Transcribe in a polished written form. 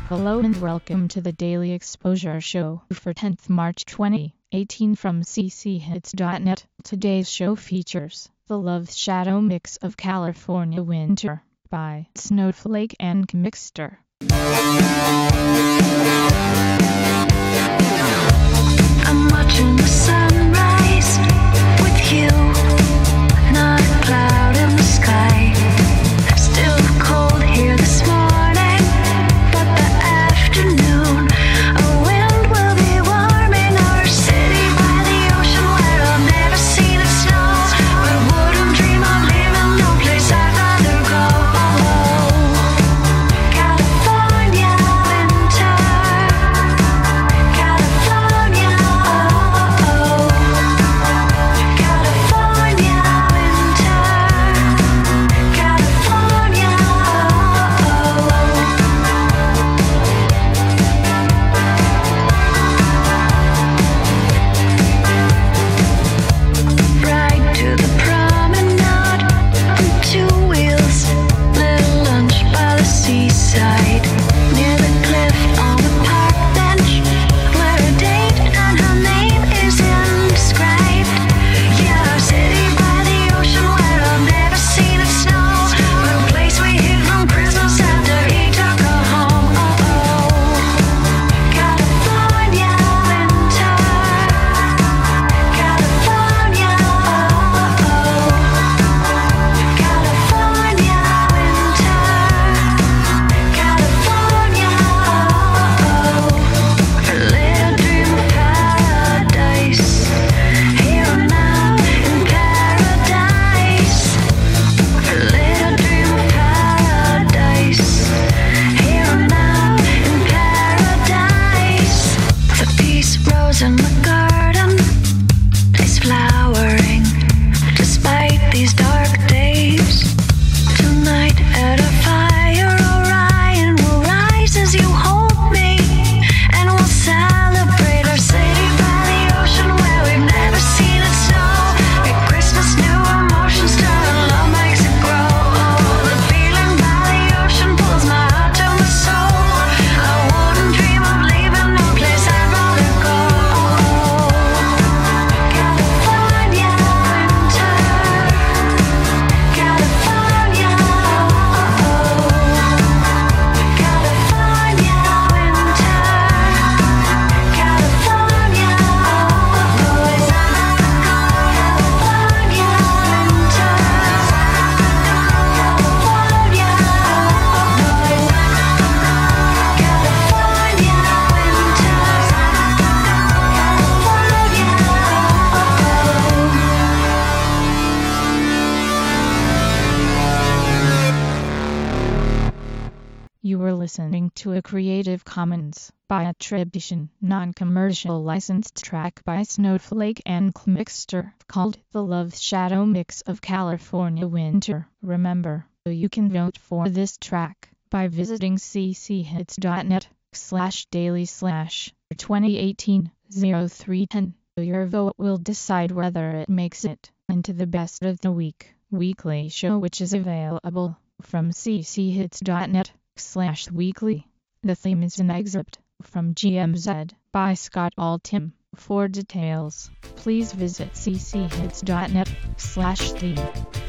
Hello and welcome to the Daily Exposure Show for 10th March 2018 from cchits.net. Today's show features the Love Shadow mix of California Winter by Snowflake and Mixter. I'm watching the sunrise with you, not a cloud in the sky. Still cold here this morning, but the afternoon, a wind will be warming our city by the ocean where I've never seen it snow. I wouldn't dream of leaving no place I'd rather go. California winter, California, California winter, California. Ride to the promenade on two wheels, little lunch by the seaside, near the cliff on the park bench, where a date and her name is inscribed. Yeah, our city by the ocean where I've never seen it snow, a place we hid from Christmas after he took her home. California winter, California, California winter, California. A little dream of paradise, here and now in paradise. A little dream of paradise, here and now in paradise. The peace rose in the garden is flowering despite these dark days. Tonight at a fire, Orion will rise as you hold me, and we'll celebrate our city by the ocean where we've never seen it snow. At Christmas, new emotions turn and love makes it grow. The feeling by the ocean pulls my heart to my soul. I wouldn't dream of leaving no place I'd rather go. California winter, California, California winter, California, You were listening to a Creative Commons by attribution, non-commercial licensed track by Snowflake and Mixter called The Love Shadow Mix of California Winter. Remember, you can vote for this track by visiting cchits.net/daily/2018-0310. Your vote will decide whether it makes it into the Best of the Week weekly show, which is available from cchits.net/weekly. The theme is an excerpt from GMZ by Scott Altham. For details, please visit cchits.net/theme.